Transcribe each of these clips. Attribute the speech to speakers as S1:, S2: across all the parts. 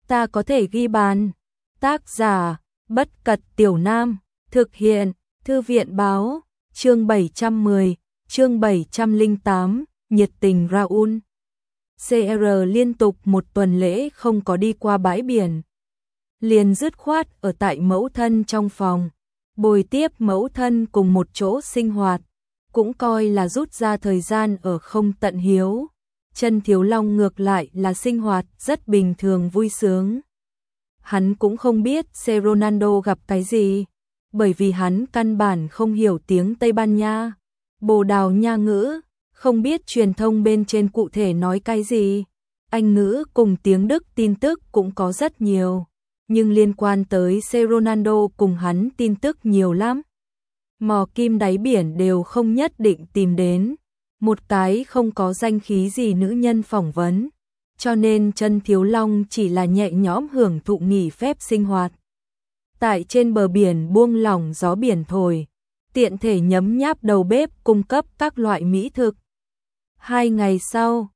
S1: ta có thể ghi bàn. Tác giả, Bất Cật Tiểu Nam, thực hiện, Thư viện báo, chương 710, chương 708, nhiệt tình Raoul. CR liên tục một tuần lễ không có đi qua bãi biển. Liền dứt khoát ở tại mẫu thân trong phòng, bồi tiếp mẫu thân cùng một chỗ sinh hoạt, cũng coi là rút ra thời gian ở không tận hiếu. Trần Thiếu Long ngược lại là sinh hoạt rất bình thường vui sướng. Hắn cũng không biết Ronaldo gặp cái gì, bởi vì hắn căn bản không hiểu tiếng Tây Ban Nha, Bồ Đào Nha ngữ, không biết truyền thông bên trên cụ thể nói cái gì. Anh ngữ cùng tiếng Đức tin tức cũng có rất nhiều, nhưng liên quan tới Ronaldo cùng hắn tin tức nhiều lắm. Mò kim đáy biển đều không nhất định tìm đến một cái không có danh khí gì nữ nhân phỏng vấn, cho nên Trần Thiếu Long chỉ là nhẹ nhõm hưởng thụ nghỉ phép sinh hoạt. Tại trên bờ biển buông lỏng gió biển thổi, tiện thể nhấm nháp đầu bếp cung cấp các loại mỹ thực. 2 ngày sau,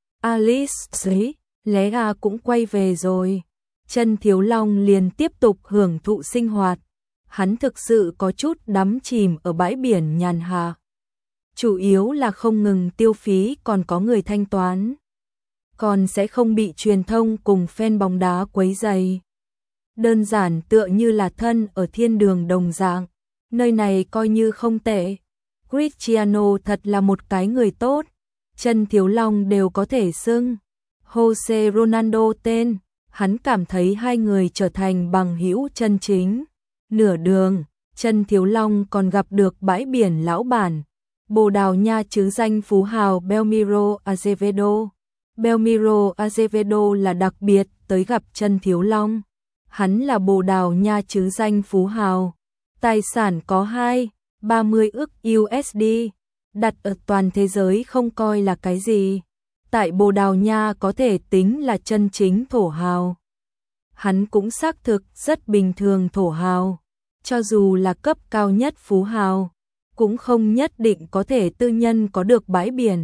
S1: Alice Lea cũng quay về rồi. Trần Thiếu Long liền tiếp tục hưởng thụ sinh hoạt. Hắn thực sự có chút đắm chìm ở bãi biển nhàn hạ. Chủ yếu là không ngừng tiêu phí còn có người thanh toán. Còn sẽ không bị truyền thông cùng fan bóng đá quấy rầy. Đơn giản tựa như là thân ở thiên đường đồng dạng. Nơi này coi như không tệ. Cristiano thật là một cái người tốt. Trần Thiếu Long đều có thể xưng Jose Ronaldo tên. Hắn cảm thấy hai người trở thành bằng hữu chân chính. Nửa đường, Trần Thiếu Long còn gặp được bãi biển lão bản, Bồ Đào Nha chứ danh phú hào Belmiro Azevedo. Belmiro Azevedo là đặc biệt tới gặp Trần Thiếu Long. Hắn là Bồ Đào Nha chứ danh phú hào, tài sản có 30 ức USD, đặt ở toàn thế giới không coi là cái gì. Tại Bồ Đào Nha có thể tính là chân chính thổ hào. Hắn cũng xác thực rất bình thường thổ hào, cho dù là cấp cao nhất phú hào, cũng không nhất định có thể tư nhân có được bãi biển.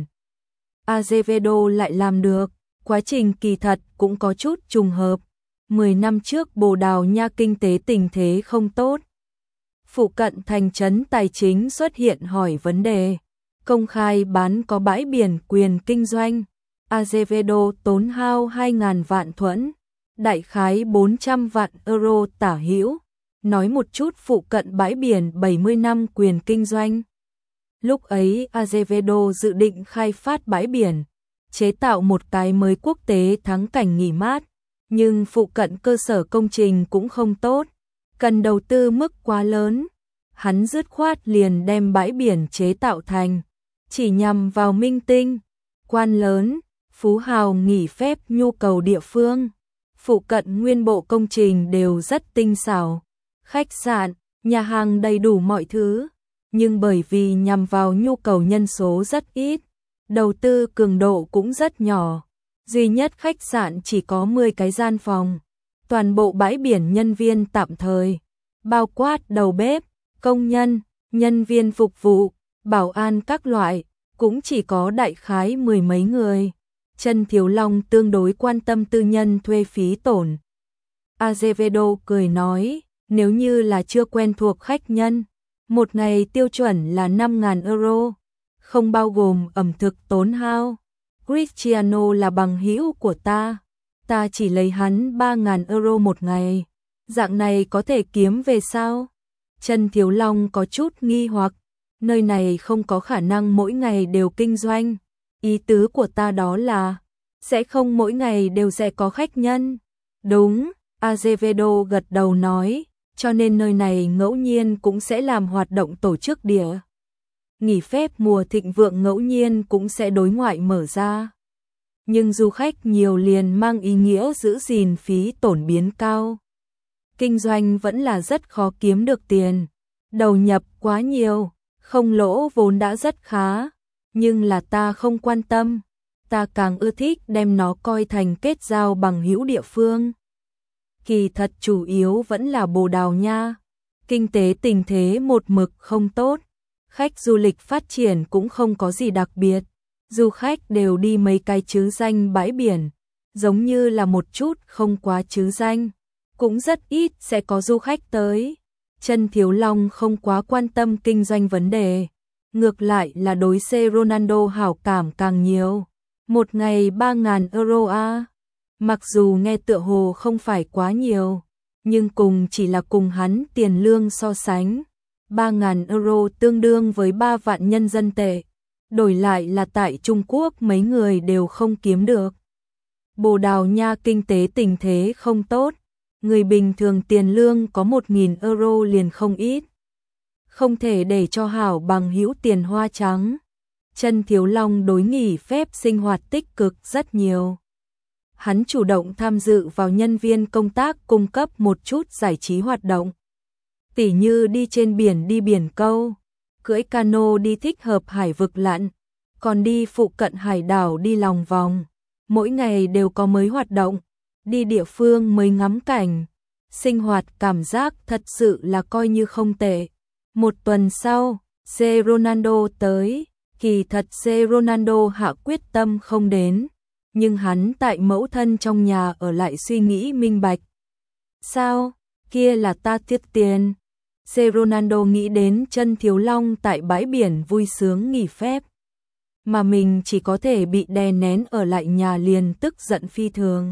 S1: Azevedo lại làm được, quá trình kỳ thật cũng có chút trùng hợp. 10 năm trước Bồ Đào Nha kinh tế tình thế không tốt. Phụ cận thành trấn tài chính xuất hiện hỏi vấn đề, công khai bán có bãi biển quyền kinh doanh. Azevedo tốn hao 2.000 vạn thuẫn, đại khái 400 vạn euro tả hữu, nói một chút phụ cận bãi biển 70 năm quyền kinh doanh. Lúc ấy Azevedo dự định khai phát bãi biển, chế tạo một cái mới quốc tế thắng cảnh nghỉ mát, nhưng phụ cận cơ sở công trình cũng không tốt, cần đầu tư mức quá lớn. Hắn dứt khoát liền đem bãi biển chế tạo thành, chỉ nhằm vào minh tinh, quan lớn, phú hào nghỉ phép nhu cầu địa phương. Phụ cận nguyên bộ công trình đều rất tinh xảo, khách sạn, nhà hàng đầy đủ mọi thứ, nhưng bởi vì nhằm vào nhu cầu nhân số rất ít, đầu tư cường độ cũng rất nhỏ. Duy nhất khách sạn chỉ có 10 cái gian phòng, toàn bộ bãi biển nhân viên tạm thời, bao quát đầu bếp, công nhân, nhân viên phục vụ, bảo an các loại, cũng chỉ có đại khái 10 mấy người. Trần Thiếu Long tương đối quan tâm tư nhân thuê phí tổn. Azevedo cười nói, nếu như là chưa quen thuộc khách nhân, một ngày tiêu chuẩn là 5.000 euro, không bao gồm ẩm thực tốn hao. Cristiano là bằng hữu của ta chỉ lấy hắn 3.000 euro một ngày, dạng này có thể kiếm về sao? Trần Thiếu Long có chút nghi hoặc, nơi này không có khả năng mỗi ngày đều kinh doanh. Ý tứ của ta đó là, sẽ không mỗi ngày đều sẽ có khách nhân. Đúng, Azevedo gật đầu nói, cho nên nơi này ngẫu nhiên cũng sẽ làm hoạt động tổ chức địa. Nghỉ phép mùa thịnh vượng ngẫu nhiên cũng sẽ đối ngoại mở ra. Nhưng du khách nhiều liền mang ý nghĩa giữ gìn phí tổn biến cao. Kinh doanh vẫn là rất khó kiếm được tiền. Đầu nhập quá nhiều, không lỗ vốn đã rất khá. Nhưng là ta không quan tâm, ta càng ưa thích đem nó coi thành kết giao bằng hữu địa phương. Kỳ thật chủ yếu vẫn là Bồ Đào Nha, kinh tế tình thế một mực không tốt, khách du lịch phát triển cũng không có gì đặc biệt, du khách đều đi mấy cái chứ danh bãi biển, giống như là một chút không quá chứ danh, cũng rất ít sẽ có du khách tới. Chân Thiếu Long không quá quan tâm kinh doanh vấn đề, ngược lại là đối C Ronaldo hảo cảm càng nhiều. Một ngày 3.000 euro a. Mặc dù nghe tựa hồ không phải quá nhiều, nhưng chỉ là cùng hắn tiền lương so sánh. 3.000 euro tương đương với 3 vạn nhân dân tệ. Đổi lại là tại Trung Quốc mấy người đều không kiếm được. Bồ Đào Nha kinh tế tình thế không tốt. Người bình thường tiền lương có 1.000 euro liền không ít. Không thể để cho hảo bằng hữu tiền hoa trắng. Chân Thiếu Long đối nghỉ phép sinh hoạt tích cực rất nhiều. Hắn chủ động tham dự vào nhân viên công tác cung cấp một chút giải trí hoạt động. Tỉ như đi trên biển đi biển câu, cưỡi cano đi thích hợp hải vực lặn, còn đi phụ cận hải đảo đi lòng vòng. Mỗi ngày đều có mới hoạt động, đi địa phương mới ngắm cảnh. Sinh hoạt cảm giác thật sự là coi như không tệ. Một tuần sau, C Ronaldo tới, kỳ thật C Ronaldo hạ quyết tâm không đến. Nhưng hắn tại mẫu thân trong nhà ở lại suy nghĩ minh bạch. Sao? Kia là ta tiết tiền. C Ronaldo nghĩ đến Chân Thiếu Long tại bãi biển vui sướng nghỉ phép. Mà mình chỉ có thể bị đè nén ở lại nhà liền tức giận phi thường.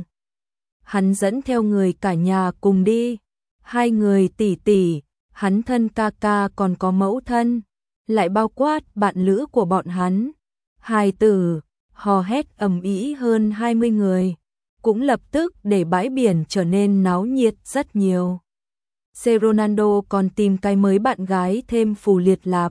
S1: Hắn dẫn theo người cả nhà cùng đi. 2 người tỷ tỷ, hắn thân ca ca còn có mẫu thân. Lại bao quát bạn lữ của bọn hắn. Hài tử, hò hét ầm ĩ hơn 20 người. Cũng lập tức để bãi biển trở nên náo nhiệt rất nhiều. C Ronaldo còn tìm cái mới bạn gái thêm Phù Liệt Lạp.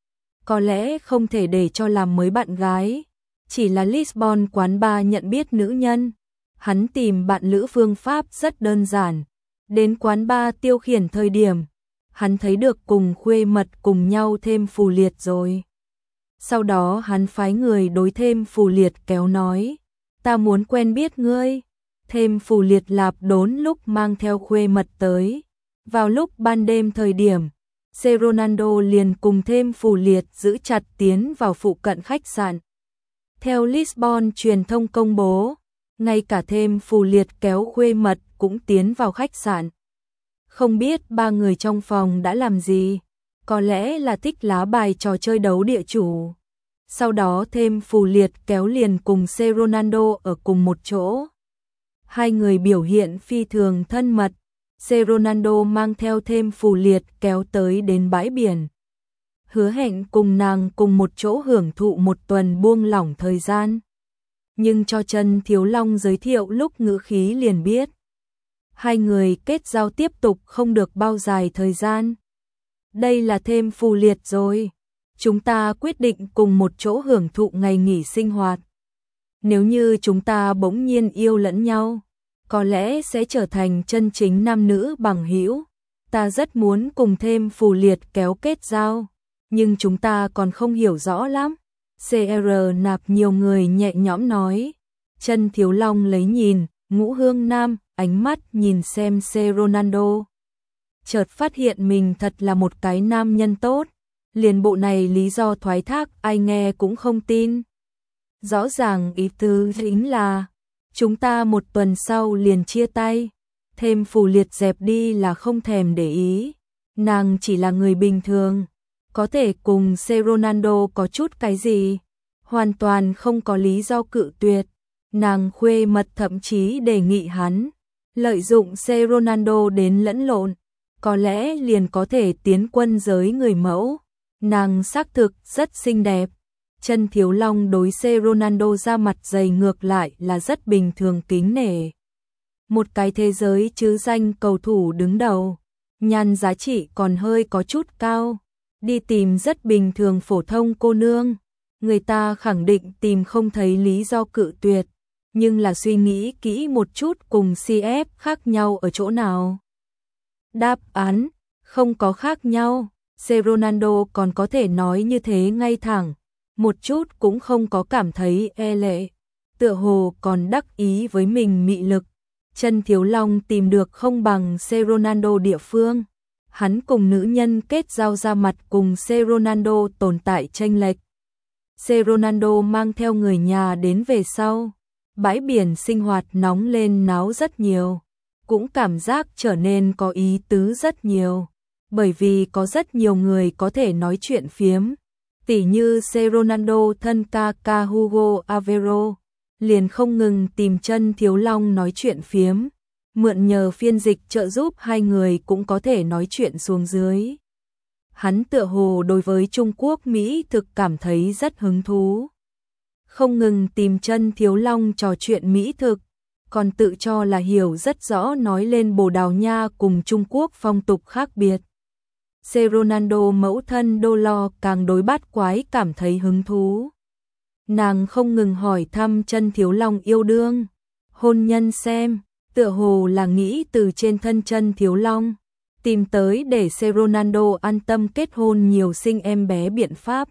S1: Có lẽ không thể để cho làm mới bạn gái, chỉ là Lisbon quán bar nhận biết nữ nhân. Hắn tìm bạn lữ phương pháp rất đơn giản. Đến quán bar tiêu khiển thời điểm, hắn thấy được cùng khuê mật cùng nhau thêm Phù Liệt rồi. Sau đó hắn phái người đối thêm Phù Liệt kéo nói, ta muốn quen biết ngươi. Thêm Phù Liệt Lạp đốn lúc mang theo khuê mật tới. Vào lúc ban đêm thời điểm, C Ronaldo liền cùng thêm Phù Liệt giữ chặt tiến vào phụ cận khách sạn. Theo Lisbon truyền thông công bố, ngay cả thêm Phù Liệt kéo khuê mật cũng tiến vào khách sạn. Không biết 3 người trong phòng đã làm gì, có lẽ là thích lá bài trò chơi đấu địa chủ. Sau đó thêm Phù Liệt kéo liền cùng C Ronaldo ở cùng một chỗ. 2 người biểu hiện phi thường thân mật. C Ronaldo mang theo thêm Phù Liệt kéo tới đến bãi biển. Hứa hẹn cùng nàng cùng một chỗ hưởng thụ một tuần buông lỏng thời gian. Nhưng cho Chân Thiếu Long giới thiệu lúc ngữ khí liền biết. 2 người kết giao tiếp tục không được bao dài thời gian. Đây là thêm Phù Liệt rồi. Chúng ta quyết định cùng một chỗ hưởng thụ ngày nghỉ sinh hoạt. Nếu như chúng ta bỗng nhiên yêu lẫn nhau, có lẽ sẽ trở thành chân chính nam nữ bằng hữu. Ta rất muốn cùng thêm Phù Liệt kéo kết giao, nhưng chúng ta còn không hiểu rõ lắm. CR nạp nhiều người nhẹ nhõm nói. Chân Thiếu Long lấy nhìn, Ngũ Hương Nam, ánh mắt nhìn xem C Ronaldo. Chợt phát hiện mình thật là một cái nam nhân tốt. Liền bộ này lý do thoái thác ai nghe cũng không tin. Rõ ràng ý tứ chính là chúng ta một tuần sau liền chia tay. Thêm Phù Liệt dẹp đi là không thèm để ý. Nàng chỉ là người bình thường, có thể cùng C Ronaldo có chút cái gì, hoàn toàn không có lý do cự tuyệt. Nàng khuê mật thậm chí đề nghị hắn lợi dụng C Ronaldo đến lẫn lộn, có lẽ liền có thể tiến quân giới người mẫu. Nàng xác thực rất xinh đẹp. Chân Thiếu Long đối C Ronaldo ra mặt dày ngược lại là rất bình thường kính nể. Một cái thế giới chứ danh cầu thủ đứng đầu, nhan giá trị còn hơi có chút cao. Đi tìm rất bình thường phổ thông cô nương, người ta khẳng định tìm không thấy lý do cự tuyệt. Nhưng là suy nghĩ kỹ một chút cùng CF khác nhau ở chỗ nào? Đáp án, không có khác nhau. C Ronaldo còn có thể nói như thế ngay thẳng, một chút cũng không có cảm thấy e lệ, tựa hồ còn đắc ý với mình mị lực. Chân Thiếu Long tìm được không bằng C Ronaldo địa phương, hắn cùng nữ nhân kết giao ra mặt cùng C Ronaldo tồn tại chênh lệch. C Ronaldo mang theo người nhà đến về sau, bãi biển sinh hoạt nóng lên náo rất nhiều, cũng cảm giác trở nên có ý tứ rất nhiều, bởi vì có rất nhiều người có thể nói chuyện phiếm, tỉ như Ronaldo thân ca Hugo Avero, liền không ngừng tìm Chân Thiếu Long nói chuyện phiếm, mượn nhờ phiên dịch trợ giúp hai người cũng có thể nói chuyện xuống dưới. Hắn tựa hồ đối với Trung Quốc Mỹ thực cảm thấy rất hứng thú. Không ngừng tìm Chân Thiếu Long trò chuyện mỹ thực, còn tự cho là hiểu rất rõ nói lên Bồ Đào Nha cùng Trung Quốc phong tục khác biệt. Ronaldo mẫu thân Đô Lo càng đối bát quái cảm thấy hứng thú. Nàng không ngừng hỏi thăm Chân Thiếu Long yêu đương, hôn nhân xem, tựa hồ là nghĩ từ trên thân Chân Thiếu Long tìm tới để Ronaldo an tâm kết hôn nhiều sinh em bé biện pháp.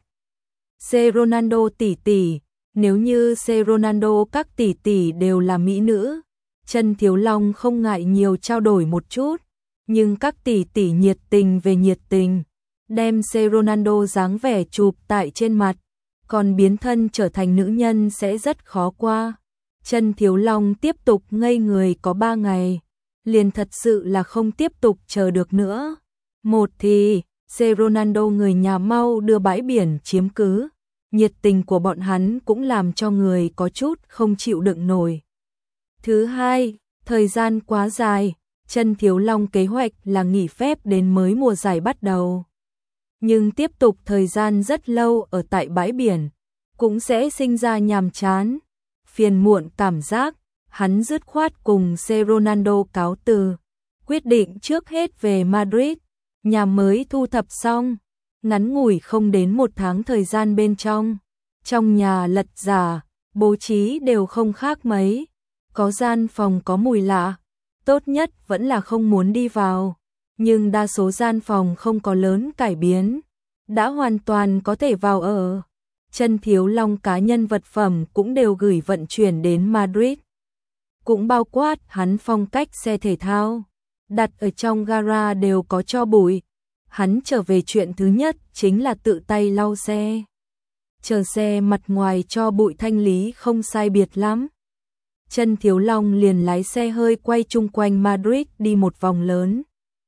S1: Ronaldo tỷ tỷ, nếu như Ronaldo các tỷ tỷ đều là mỹ nữ, Chân Thiếu Long không ngại nhiều trao đổi một chút, nhưng các tỷ tỷ nhiệt tình về nhiệt tình, đem Ronaldo dáng vẻ chụp tại trên mặt, còn biến thân trở thành nữ nhân sẽ rất khó qua. Chân Thiếu Long tiếp tục ngây người có 3 ngày, liền thật sự là không tiếp tục chờ được nữa. Một thì, Ronaldo người nhà mau đưa bãi biển chiếm cứ, nhiệt tình của bọn hắn cũng làm cho người có chút không chịu đựng nổi. Thứ hai, thời gian quá dài, Chân Thiếu Long kế hoạch là nghỉ phép đến mới mùa giải bắt đầu. Nhưng tiếp tục thời gian rất lâu ở tại bãi biển, cũng sẽ sinh ra nhàm chán, phiền muộn cảm giác, hắn dứt khoát cùng Ronaldo cáo từ, quyết định trước hết về Madrid, nhà mới thu thập xong, ngắn ngủi không đến 1 tháng thời gian bên trong nhà lật giả, bố trí đều không khác mấy, có gian phòng có mùi lạ, tốt nhất vẫn là không muốn đi vào, nhưng đa số gian phòng không có lớn cải biến, đã hoàn toàn có thể vào ở. Chân Thiếu Long cá nhân vật phẩm cũng đều gửi vận chuyển đến Madrid, cũng bao quát hắn phong cách xe thể thao, đặt ở trong gara đều có tro bụi. Hắn trở về chuyện thứ nhất chính là tự tay lau xe. Chờ xe mặt ngoài tro bụi thanh lý không sai biệt lắm, Chân Thiếu Long liền lái xe hơi quay chung quanh Madrid đi một vòng lớn.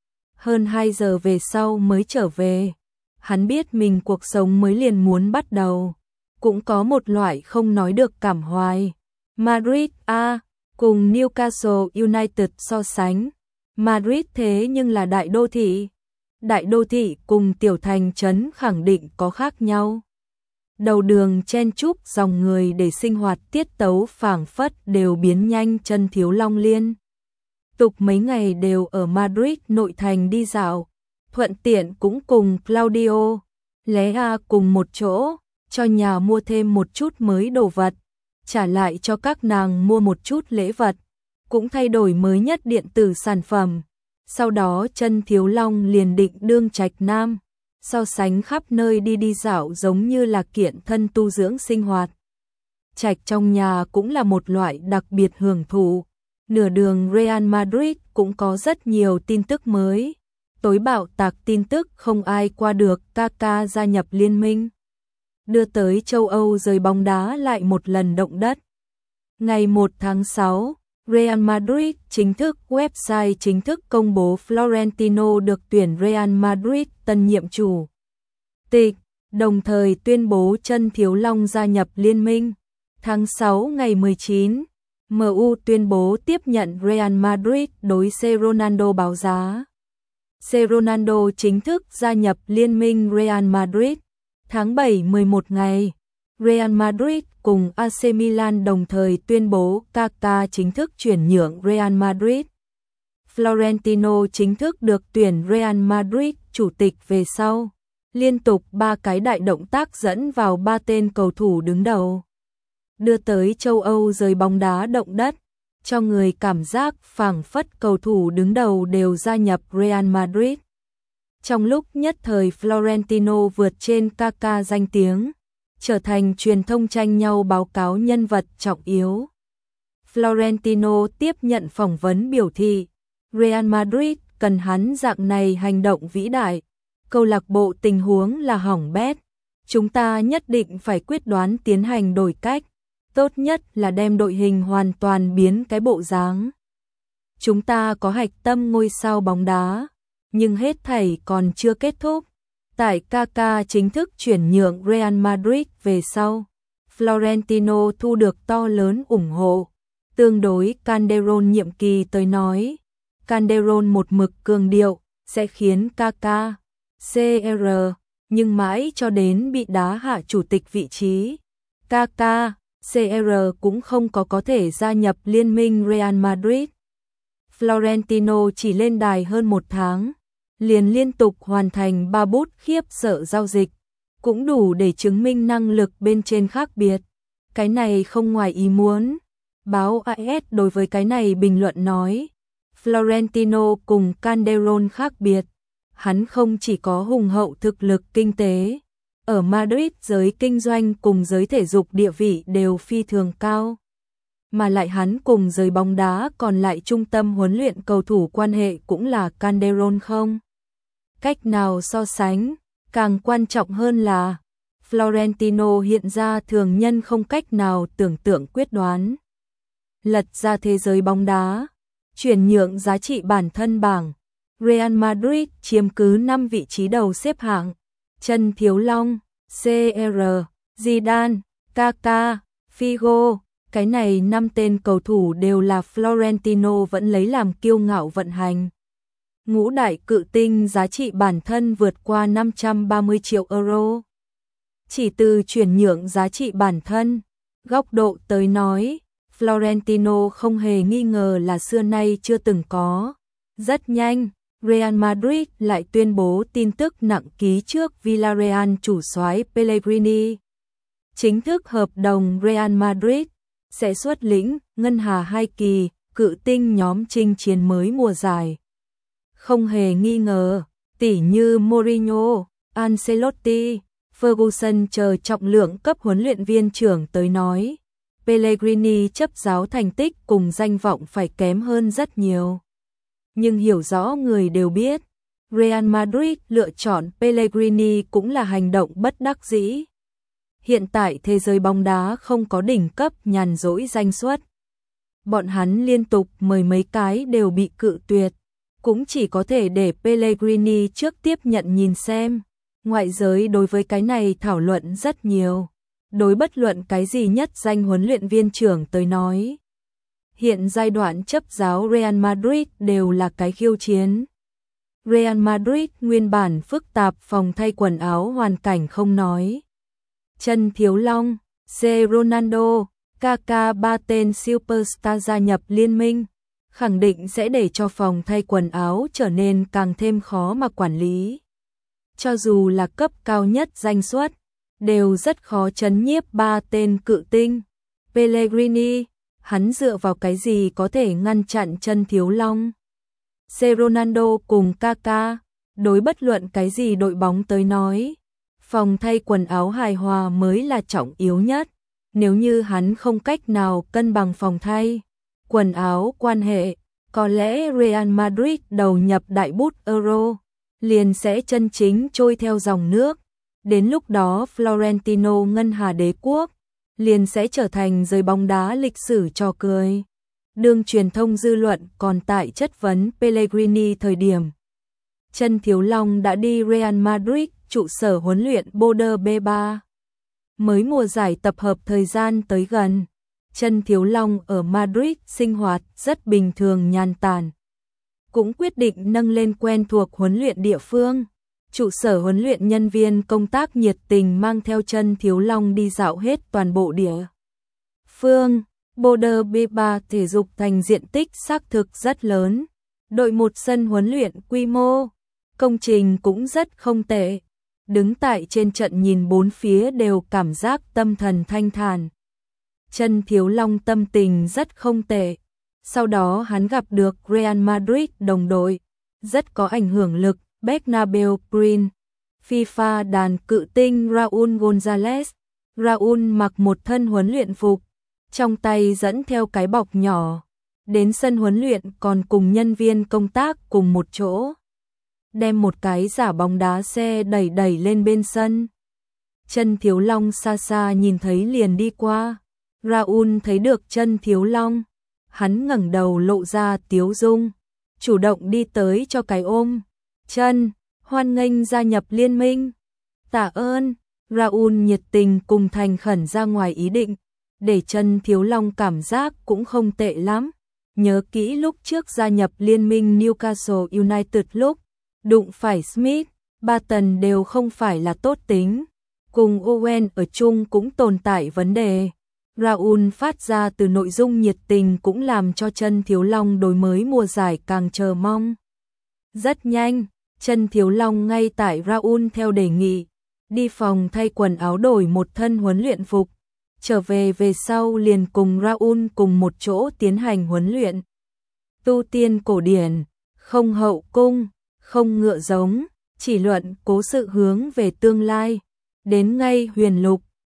S1: Hơn 2 giờ về sau mới trở về. Hắn biết mình cuộc sống mới liền muốn bắt đầu, cũng có một loại không nói được cảm hoài. Madrid cùng Newcastle United so sánh, Madrid thế nhưng là đại đô thị. Đại đô thị cùng tiểu thành trấn khẳng định có khác nhau. Đầu đường chen chúc dòng người để sinh hoạt tiết tấu phảng phất đều biến nhanh. Chân Thiếu Long liên tục mấy ngày đều ở Madrid nội thành đi dạo, thuận tiện cũng cùng Claudio Lea cùng một chỗ, cho nhà mua thêm một chút mới đồ vật, trả lại cho các nàng mua một chút lễ vật, cũng thay đổi mới nhất điện tử sản phẩm. Sau đó Chân Thiếu Long liền định đương trạch nam, so sánh khắp nơi đi dạo giống như là kiện thân tu dưỡng sinh hoạt. Trạch trong nhà cũng là một loại đặc biệt hưởng thụ. Nửa đường Real Madrid cũng có rất nhiều tin tức mới. Tối bạo tạc tin tức không ai qua được, Kaka gia nhập liên minh, đưa tới châu Âu rời bóng đá lại một lần động đất. Ngày 1 tháng 6, Real Madrid chính thức website chính thức công bố Florentino được tuyển Real Madrid tân nhiệm chủ tịch, đồng thời tuyên bố Chân Thiếu Long gia nhập liên minh. Tháng 6 ngày 19, MU tuyên bố tiếp nhận Real Madrid đối Ronaldo báo giá. Ronaldo chính thức gia nhập liên minh Real Madrid. Tháng 7 11 ngày, Real Madrid cùng AC Milan đồng thời tuyên bố Kaka chính thức chuyển nhượng Real Madrid. Florentino chính thức được tuyển Real Madrid chủ tịch về sau. Liên tục 3 cái đại động tác dẫn vào 3 tên cầu thủ đứng đầu, đưa tới châu Âu rời bóng đá động đất, cho người cảm giác phảng phất cầu thủ đứng đầu đều gia nhập Real Madrid. Trong lúc nhất thời Florentino vượt trên Kaka danh tiếng, trở thành truyền thông tranh nhau báo cáo nhân vật trọng yếu. Florentino tiếp nhận phỏng vấn biểu thị, Real Madrid cần hắn dạng này hành động vĩ đại. Câu lạc bộ tình huống là hỏng bét, chúng ta nhất định phải quyết đoán tiến hành đổi cách. tốt nhất là đem đội hình hoàn toàn biến cái bộ dáng. Chúng ta có hạch tâm ngôi sao bóng đá, nhưng hết thảy còn chưa kết thúc. Tại Kaká chính thức chuyển nhượng Real Madrid về sau, Florentino thu được to lớn ủng hộ. Tương đối Calderón nhiệm kỳ tới nói, Calderón một mực cường điệu sẽ khiến Kaká CR, nhưng mãi cho đến bị đá hạ chủ tịch vị trí, Kaká CR cũng không có thể gia nhập liên minh Real Madrid. Florentino chỉ lên đài hơn một tháng, liền liên tục hoàn thành 3 bút khiếp sợ giao dịch, cũng đủ để chứng minh năng lực bên trên khác biệt. Cái này không ngoài ý muốn. Báo AS đối với cái này bình luận nói, Florentino cùng Calderón khác biệt, hắn không chỉ có hùng hậu thực lực kinh tế, ở Madrid giới kinh doanh cùng giới thể dục địa vị đều phi thường cao, mà lại hắn cùng giới bóng đá còn lại trung tâm huấn luyện cầu thủ quan hệ cũng là Calderón không cách nào so sánh. Càng quan trọng hơn là Florentino hiện ra thường nhân không cách nào tưởng tượng quyết đoán. Lật ra thế giới bóng đá, chuyển nhượng giá trị bản thân bảng, Real Madrid chiếm cứ 5 vị trí đầu xếp hạng. Chân Thiếu Long, CR, Zidane, Kaká, Figo, cái này 5 tên cầu thủ đều là Florentino vẫn lấy làm kiêu ngạo vận hành. Ngũ đại cự tinh giá trị bản thân vượt qua 530 triệu euro. Chỉ từ chuyển nhượng giá trị bản thân, góc độ tới nói, Florentino không hề nghi ngờ là xưa nay chưa từng có. Rất nhanh, Real Madrid lại tuyên bố tin tức nặng ký trước Villarreal chủ soái Pellegrini. Chính thức hợp đồng Real Madrid sẽ xuất lĩnh ngân hà 2 kỳ, cự tinh nhóm chinh chiến mới mùa giải. Không hề nghi ngờ, tỷ như Mourinho, Ancelotti, Ferguson chờ trọng lượng cấp huấn luyện viên trưởng tới nói, Pellegrini chấp giáo thành tích cùng danh vọng phải kém hơn rất nhiều. Nhưng hiểu rõ người đều biết, Real Madrid lựa chọn Pellegrini cũng là hành động bất đắc dĩ. Hiện tại thế giới bóng đá không có đỉnh cấp nhàn rỗi danh suất. Bọn hắn liên tục mời mấy cái đều bị cự tuyệt, cũng chỉ có thể để Pellegrini trước tiếp nhận nhìn xem. Ngoại giới đối với cái này thảo luận rất nhiều. Đối bất luận cái gì nhất danh huấn luyện viên trưởng tới nói, hiện giai đoạn chấp giáo Real Madrid đều là cái khiêu chiến. Real Madrid nguyên bản phức tạp phòng thay quần áo hoàn cảnh không nói. Chân Thiếu Long, C. Ronaldo, Kaká 3 tên superstar gia nhập liên minh, khẳng định sẽ để cho phòng thay quần áo trở nên càng thêm khó mà quản lý. Cho dù là cấp cao nhất danh suất, đều rất khó trấn nhiếp 3 tên cự tinh. Pellegrini, hắn dựa vào cái gì có thể ngăn chặn Chân Thiếu Long? C. Ronaldo cùng Kaká, đối bất luận cái gì đội bóng tới nói, phòng thay quần áo hài hòa mới là trọng yếu nhất. Nếu như hắn không cách nào cân bằng phòng thay quần áo quan hệ, có lẽ Real Madrid đầu nhập đại bút euro liền sẽ chân chính trôi theo dòng nước. Đến lúc đó Florentino ngân hà đế quốc liền sẽ trở thành giới bóng đá lịch sử trò cười. Đương truyền thông dư luận còn tại chất vấn Pellegrini thời điểm, Chân Thiếu Long đã đi Real Madrid trụ sở huấn luyện Boulder B3. Mới mùa giải tập hợp thời gian tới gần, Chân Thiếu Long ở Madrid sinh hoạt rất bình thường nhàn tản. Cũng quyết định nâng lên quen thuộc huấn luyện địa phương. Trụ sở huấn luyện nhân viên công tác nhiệt tình mang theo Chân Thiếu Long đi dạo hết toàn bộ địa phương. Boulder B3 thể dục thành diện tích xác thực rất lớn. Đội một sân huấn luyện quy mô, công trình cũng rất không tệ. Đứng tại trên trận nhìn bốn phía đều cảm giác tâm thần thanh thản. Chân Thiếu Long tâm tình rất không tệ. Sau đó hắn gặp được Real Madrid đồng đội, rất có ảnh hưởng lực, Bernabeu Green, FIFA đàn cự tinh Raúl González. Raúl mặc một thân huấn luyện phục, trong tay dẫn theo cái bọc nhỏ. Đến sân huấn luyện còn cùng nhân viên công tác cùng một chỗ, đem một cái giả bóng đá xe đẩy lên bên sân. Chân Thiếu Long xa xa nhìn thấy liền đi qua. Raul thấy được Chân Thiếu Long, hắn ngẩng đầu lộ ra tiếu dung, chủ động đi tới cho cái ôm. Chân, hoan nghênh gia nhập liên minh. Tạ ơn. Raul nhiệt tình cùng thành khẩn ra ngoài ý định, để Chân Thiếu Long cảm giác cũng không tệ lắm. Nhớ kỹ lúc trước gia nhập liên minh Newcastle United lúc đụng phải Smith, Barton đều không phải là tốt tính. Cùng Owen ở chung cũng tồn tại vấn đề. Raul phát ra từ nội dung nhiệt tình cũng làm cho Chân Thiếu Long đối mới mùa giải càng chờ mong. Rất nhanh, Chân Thiếu Long ngay tại Raul theo đề nghị, đi phòng thay quần áo đổi một thân huấn luyện phục. Trở về sau liền cùng Raul cùng một chỗ tiến hành huấn luyện. Tu tiên cổ điển, không hậu cung, không ngựa giống, chỉ luận cố sự hướng về tương lai. Đến ngay huyền lục,